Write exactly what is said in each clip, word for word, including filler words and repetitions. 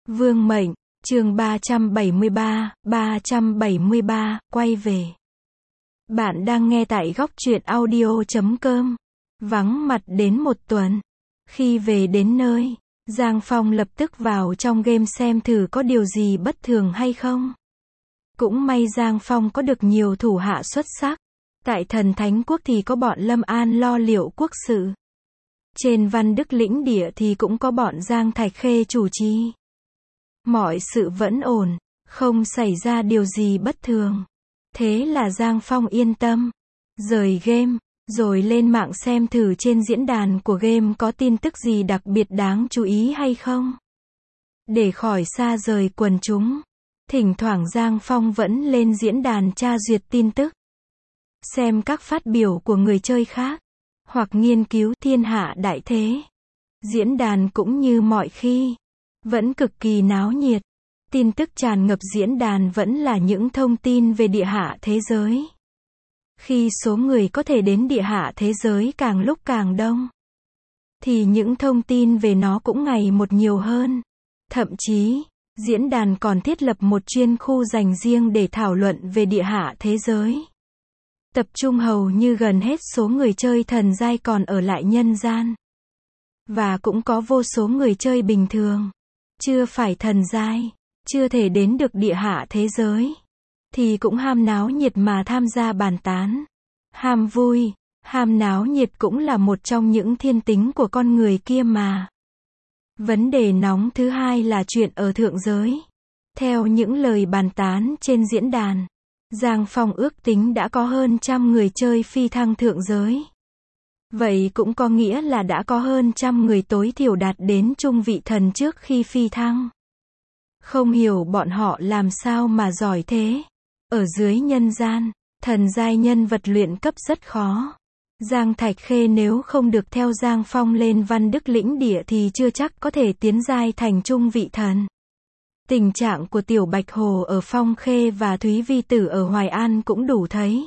Vương mệnh, chương ba trăm bảy mươi ba, ba trăm bảy mươi ba, quay về. Bạn đang nghe tại góc truyện audio chấm com. Vắng mặt đến một tuần. Khi về đến nơi, Giang Phong lập tức vào trong game xem thử có điều gì bất thường hay không. Cũng may Giang Phong có được nhiều thủ hạ xuất sắc. Tại Thần Thánh Quốc thì có bọn Lâm An lo liệu quốc sự. Trên Văn Đức lĩnh địa thì cũng có bọn Giang Thạch Khê chủ trì. Mọi sự vẫn ổn, không xảy ra điều gì bất thường. Thế là Giang Phong yên tâm. Rời game, rồi lên mạng xem thử trên diễn đàn của game có tin tức gì đặc biệt đáng chú ý hay không. Để khỏi xa rời quần chúng, thỉnh thoảng Giang Phong vẫn lên diễn đàn tra duyệt tin tức. Xem các phát biểu của người chơi khác, hoặc nghiên cứu thiên hạ đại thế. Diễn đàn cũng như mọi khi, vẫn cực kỳ náo nhiệt. Tin tức tràn ngập diễn đàn vẫn là những thông tin về địa hạ thế giới. Khi số người có thể đến địa hạ thế giới càng lúc càng đông, thì những thông tin về nó cũng ngày một nhiều hơn. Thậm chí, diễn đàn còn thiết lập một chuyên khu dành riêng để thảo luận về địa hạ thế giới. Tập trung hầu như gần hết số người chơi thần giai còn ở lại nhân gian. Và cũng có vô số người chơi bình thường, chưa phải thần giai, chưa thể đến được địa hạ thế giới, thì cũng ham náo nhiệt mà tham gia bàn tán. Ham vui, ham náo nhiệt cũng là một trong những thiên tính của con người kia mà. Vấn đề nóng thứ hai là chuyện ở thượng giới. Theo những lời bàn tán trên diễn đàn, Giang Phong ước tính đã có hơn trăm người chơi phi thăng thượng giới. Vậy cũng có nghĩa là đã có hơn trăm người tối thiểu đạt đến trung vị thần trước khi phi thăng. Không hiểu bọn họ làm sao mà giỏi thế. Ở dưới nhân gian, thần giai nhân vật luyện cấp rất khó. Giang Thạch Khê nếu không được theo Giang Phong lên Văn Đức lĩnh địa thì chưa chắc có thể tiến giai thành trung vị thần. Tình trạng của Tiểu Bạch Hồ ở Phong Khê và Thúy Vi Tử ở Hoài An cũng đủ thấy.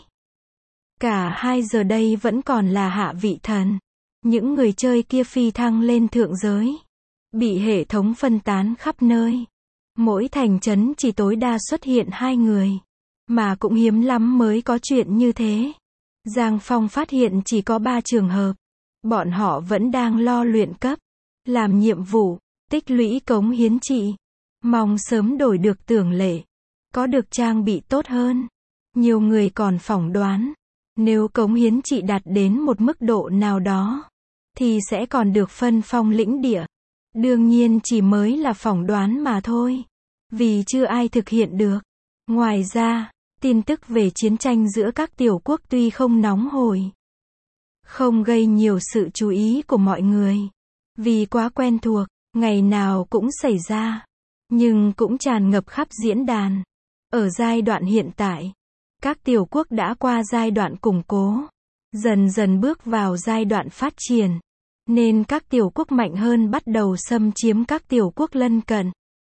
Cả hai giờ đây vẫn còn là hạ vị thần. Những người chơi kia phi thăng lên thượng giới, bị hệ thống phân tán khắp nơi. Mỗi thành trấn chỉ tối đa xuất hiện hai người. Mà cũng hiếm lắm mới có chuyện như thế. Giang Phong phát hiện chỉ có ba trường hợp. Bọn họ vẫn đang lo luyện cấp, làm nhiệm vụ, tích lũy cống hiến trị. Mong sớm đổi được tưởng lệ, có được trang bị tốt hơn. Nhiều người còn phỏng đoán, nếu cống hiến trị đạt đến một mức độ nào đó, thì sẽ còn được phân phong lĩnh địa. Đương nhiên chỉ mới là phỏng đoán mà thôi, vì chưa ai thực hiện được. Ngoài ra, tin tức về chiến tranh giữa các tiểu quốc tuy không nóng hổi, không gây nhiều sự chú ý của mọi người, vì quá quen thuộc, ngày nào cũng xảy ra, nhưng cũng tràn ngập khắp diễn đàn. Ở giai đoạn hiện tại, các tiểu quốc đã qua giai đoạn củng cố, dần dần bước vào giai đoạn phát triển, nên các tiểu quốc mạnh hơn bắt đầu xâm chiếm các tiểu quốc lân cận.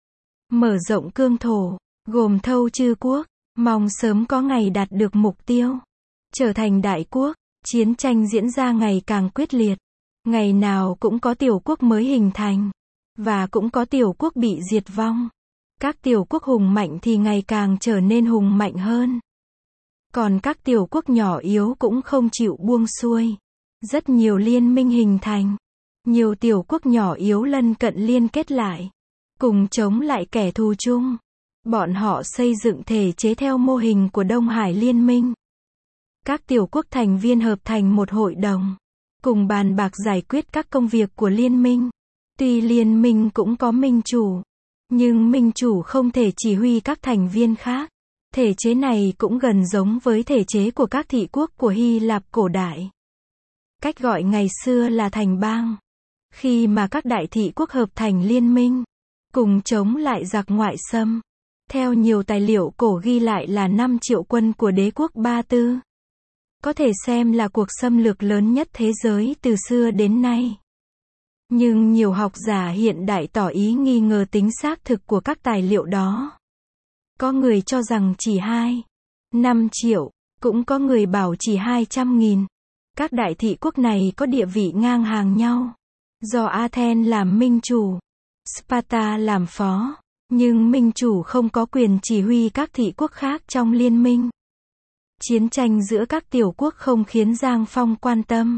Mở rộng cương thổ, gồm thâu chư quốc, mong sớm có ngày đạt được mục tiêu, trở thành đại quốc. Chiến tranh diễn ra ngày càng quyết liệt, ngày nào cũng có tiểu quốc mới hình thành, và cũng có tiểu quốc bị diệt vong. Các tiểu quốc hùng mạnh thì ngày càng trở nên hùng mạnh hơn. Còn các tiểu quốc nhỏ yếu cũng không chịu buông xuôi. Rất nhiều liên minh hình thành. Nhiều tiểu quốc nhỏ yếu lân cận liên kết lại, cùng chống lại kẻ thù chung. Bọn họ xây dựng thể chế theo mô hình của Đông Hải Liên minh. Các tiểu quốc thành viên hợp thành một hội đồng, cùng bàn bạc giải quyết các công việc của liên minh. Tuy liên minh cũng có minh chủ, nhưng minh chủ không thể chỉ huy các thành viên khác. Thể chế này cũng gần giống với thể chế của các thị quốc của Hy Lạp cổ đại. Cách gọi ngày xưa là thành bang. Khi mà các đại thị quốc hợp thành liên minh, cùng chống lại giặc ngoại xâm. Theo nhiều tài liệu cổ ghi lại là năm triệu quân của đế quốc Ba Tư. Có thể xem là cuộc xâm lược lớn nhất thế giới từ xưa đến nay. Nhưng nhiều học giả hiện đại tỏ ý nghi ngờ tính xác thực của các tài liệu đó. Có người cho rằng chỉ hai, năm triệu, cũng có người bảo chỉ hai trăm nghìn. Các đại thị quốc này có địa vị ngang hàng nhau. Do Athens làm minh chủ, Sparta làm phó, Nhưng minh chủ không có quyền chỉ huy các thị quốc khác trong liên minh. Chiến tranh giữa các tiểu quốc không khiến Giang Phong quan tâm.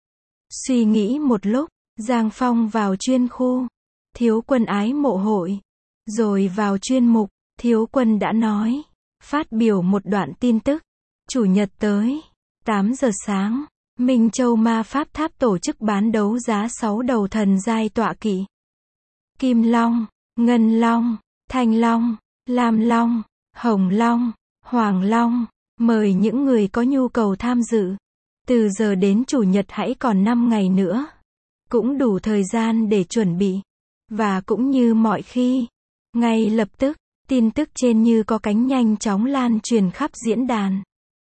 Suy nghĩ một lúc, Giang Phong vào chuyên khu, thiếu quân ái mộ hội. Rồi vào chuyên mục, thiếu quân đã nói. Phát biểu một đoạn tin tức. Chủ nhật tới, tám giờ sáng, Minh Châu Ma Pháp Tháp tổ chức bán đấu giá sáu đầu thần giai tọa kỵ. Kim Long, Ngân Long, Thanh Long, Lam Long, Hồng Long, Hoàng Long. Mời những người có nhu cầu tham dự. Từ giờ đến chủ nhật hãy còn năm ngày nữa. Cũng đủ thời gian để chuẩn bị. Và cũng như mọi khi, ngay lập tức, tin tức trên như có cánh nhanh chóng lan truyền khắp diễn đàn.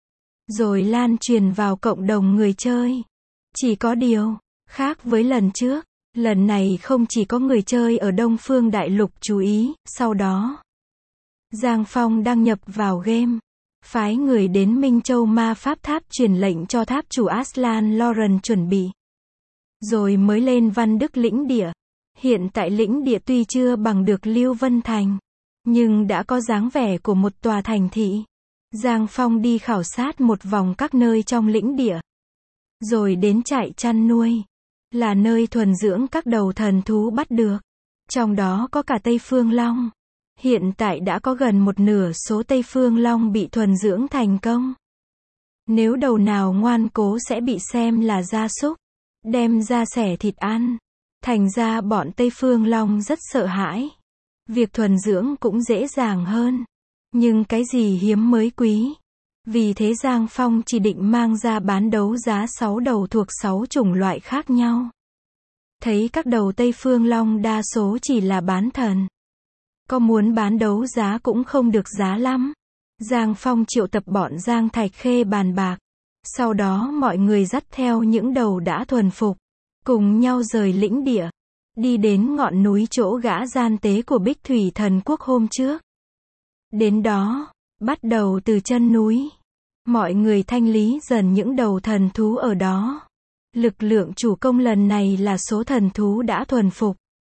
Rồi lan truyền vào cộng đồng người chơi. Chỉ có điều, khác với lần trước, lần này không chỉ có người chơi ở Đông Phương Đại Lục chú ý, sau đó, Giang Phong đăng nhập vào game. Phái người đến Minh Châu Ma Pháp Tháp truyền lệnh cho tháp chủ Aslan Loren chuẩn bị. Rồi mới lên Văn Đức lĩnh địa. Hiện tại lĩnh địa tuy chưa bằng được Lưu Vân Thành, nhưng đã có dáng vẻ của một tòa thành thị. Giang Phong đi khảo sát một vòng các nơi trong lĩnh địa. Rồi đến trại chăn nuôi. Là nơi thuần dưỡng các đầu thần thú bắt được. Trong đó có cả Tây Phương Long. Hiện tại đã có gần một nửa số Tây Phương Long bị thuần dưỡng thành công. Nếu đầu nào ngoan cố sẽ bị xem là gia súc, đem ra xẻ thịt ăn. Thành ra bọn Tây Phương Long rất sợ hãi. Việc thuần dưỡng cũng dễ dàng hơn. Nhưng cái gì hiếm mới quý. Vì thế Giang Phong chỉ định mang ra bán đấu giá sáu đầu thuộc sáu chủng loại khác nhau. Thấy các đầu Tây Phương Long đa số chỉ là bán thần. Có muốn bán đấu giá cũng không được giá lắm. Giang Phong triệu tập bọn Giang Thạch Khê bàn bạc. Sau đó mọi người dắt theo những đầu đã thuần phục. Cùng nhau rời lĩnh địa. Đi đến ngọn núi chỗ gã gian tế của Bích Thủy Thần Quốc hôm trước. Đến đó, bắt đầu từ chân núi. Mọi người thanh lý dần những đầu thần thú ở đó. Lực lượng chủ công lần này là số thần thú đã thuần phục.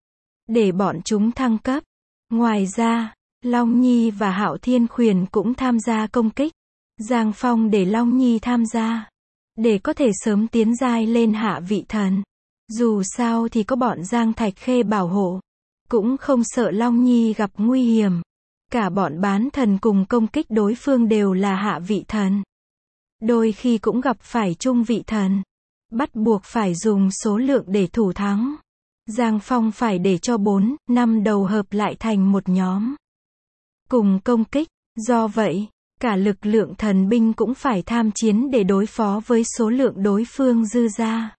Để bọn chúng thăng cấp. Ngoài ra, Long Nhi và Hạo Thiên Khuyển cũng tham gia công kích. Giang Phong để Long Nhi tham gia. Để có thể sớm tiến giai lên hạ vị thần. Dù sao thì có bọn Giang Thạch Khê bảo hộ. Cũng không sợ Long Nhi gặp nguy hiểm. Cả bọn bán thần cùng công kích đối phương đều là hạ vị thần. Đôi khi cũng gặp phải trung vị thần. Bắt buộc phải dùng số lượng để thủ thắng. Giang Phong phải để cho bốn, năm đầu hợp lại thành một nhóm. Cùng công kích, do vậy, cả lực lượng thần binh cũng phải tham chiến để đối phó với số lượng đối phương dư ra.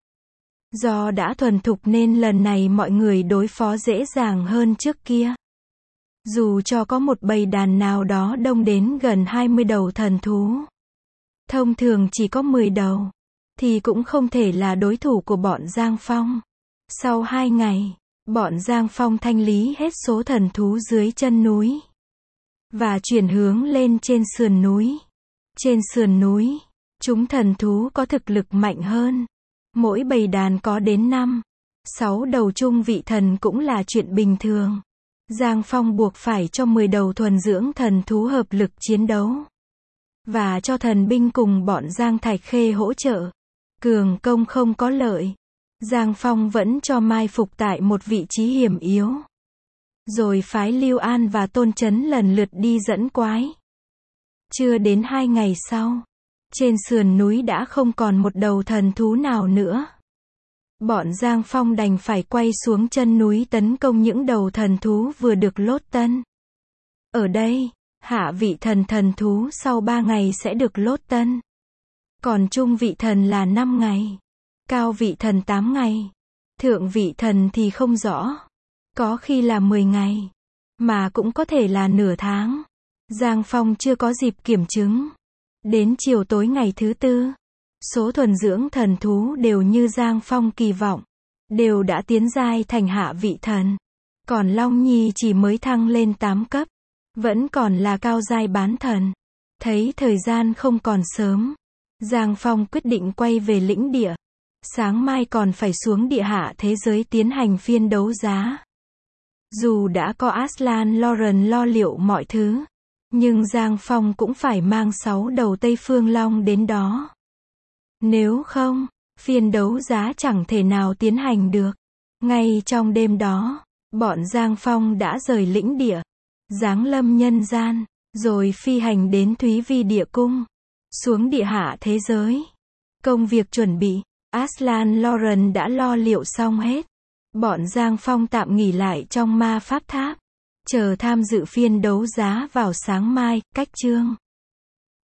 Do đã thuần thục nên lần này mọi người đối phó dễ dàng hơn trước kia. Dù cho có một bầy đàn nào đó đông đến gần hai mươi đầu thần thú. Thông thường chỉ có mười đầu. Thì cũng không thể là đối thủ của bọn Giang Phong. Sau hai ngày, bọn Giang Phong thanh lý hết số thần thú dưới chân núi. Và chuyển hướng lên trên sườn núi. Trên sườn núi, chúng thần thú có thực lực mạnh hơn. Mỗi bầy đàn có đến năm, sáu đầu trung vị thần cũng là chuyện bình thường. Giang Phong buộc phải cho mười đầu thuần dưỡng thần thú hợp lực chiến đấu. Và cho thần binh cùng bọn Giang Thạch Khê hỗ trợ. Cường công không có lợi. Giang Phong vẫn cho mai phục tại một vị trí hiểm yếu. Rồi phái Lưu An và Tôn Chấn lần lượt đi dẫn quái. Chưa đến hai ngày sau, trên sườn núi đã không còn một đầu thần thú nào nữa. Bọn Giang Phong đành phải quay xuống chân núi tấn công những đầu thần thú vừa được lốt tân. Ở đây, hạ vị thần thần thú sau ba ngày sẽ được lốt tân. Còn trung vị thần là năm ngày. Cao vị thần tám ngày. Thượng vị thần thì không rõ. Có khi là mười ngày. Mà cũng có thể là nửa tháng. Giang Phong chưa có dịp kiểm chứng. Đến chiều tối ngày thứ tư, số thuần dưỡng thần thú đều như Giang Phong kỳ vọng. Đều đã tiến giai thành hạ vị thần. Còn Long Nhi chỉ mới thăng lên tám cấp. Vẫn còn là cao giai bán thần. Thấy thời gian không còn sớm. Giang Phong quyết định quay về lĩnh địa. Sáng mai còn phải xuống địa hạ thế giới tiến hành phiên đấu giá. Dù đã có Aslan Lauren lo liệu mọi thứ, nhưng Giang Phong cũng phải mang sáu đầu Tây Phương Long đến đó. Nếu không, phiên đấu giá chẳng thể nào tiến hành được. Ngay trong đêm đó, bọn Giang Phong đã rời lĩnh địa, giáng lâm nhân gian, rồi phi hành đến Thúy Vi Địa Cung, xuống địa hạ thế giới. Công việc chuẩn bị, Aslan Lauren đã lo liệu xong hết. Bọn Giang Phong tạm nghỉ lại trong ma pháp tháp, chờ tham dự phiên đấu giá vào sáng mai. Cách chương